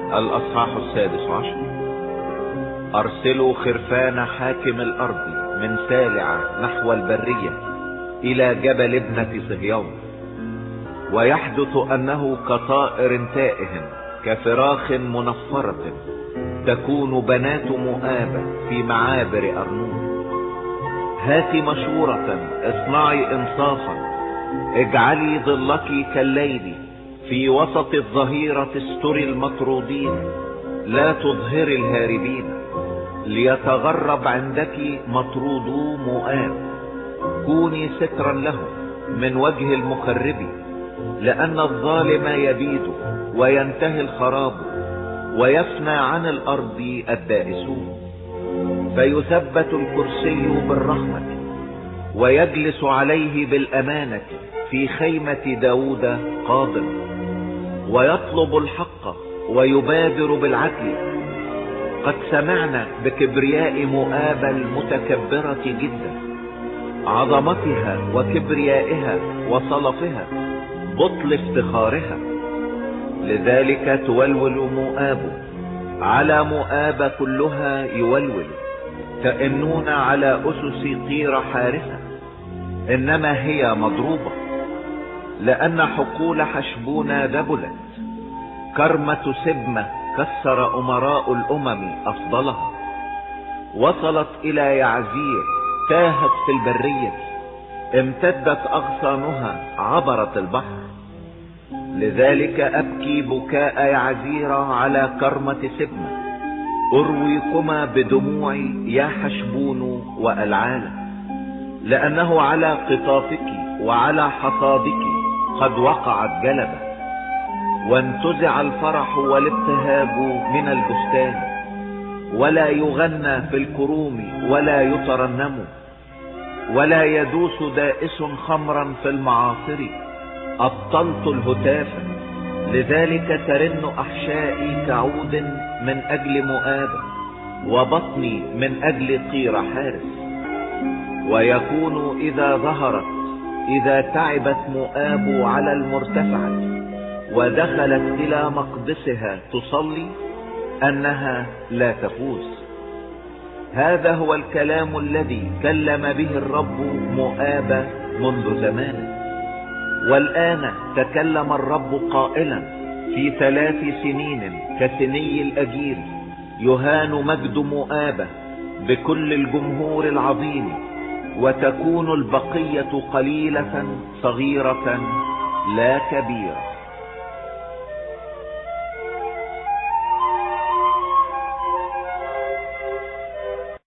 الأصحاح 16. أرسلوا خرفان حاكم الأرض من سالعة نحو البرية إلى جبل ابنة صهيون، ويحدث أنه كطائر تائه كفراخ منفرة تكون بنات مؤاب في معابر أرنون. هاتي مشورة، اصنعي انصافا، اجعلي ظلك كالليل، في وسط الظهيرة استري المطرودين، لا تظهري الهاربين، ليتغرب عندك مطرودو مؤاب. كوني سترا لهم من وجه المخرب، لأن الظالم يبيد وينتهي الخراب، ويفنى عن الأرض الدائسون. فيثبت الكرسي بالرحمة، ويجلس عليه بالأمانة في خيمة داود قاضٍ، ويطلب الحق ويبادر بالعدل. قد سمعنا بكبرياء مؤاب المتكبرة جدا، عظمتها وكبريائها وصلفها، بطل افتخارها. لذلك تولول مؤاب، على مؤاب كلها يولول، تئنون على أسس طير حارسة، إنما هي مضروبة، لأن حقول حشبون ذبلت. كرمة سبمة كسر أمراء الأمم أفضلها، وصلت إلى يعزير، تاهت في البرية، امتدت أغصانها، عبرت البحر. لذلك أبكي بكاء يعزير على كرمة سبمة، أرويكما بدموعي يا حشبون وألعالة، لأنه على قطافك وعلى حصادك قد وقعت جلبة، وانتزع الفرح والابتهاج من البستان، ولا يغنى في الكروم ولا يترنم، ولا يدوس دائس خمرا في المعاصر. أبطلت الهتاف، لذلك ترن أحشائي كعود من أجل مؤاب، وبطني من أجل طير حارس. ويكون إذا ظهرت، إذا تعبت مؤاب على المرتفعة ودخلت إلى مقدسها تصلي، أنها لا تفوز. هذا هو الكلام الذي كلم به الرب مؤاب منذ زمان. والآن تكلم الرب قائلا: في 3 سنين كسني الأجير يهان مجد مؤاب بكل الجمهور العظيم، وتكون البقية قليلة صغيرة لا كبيرة.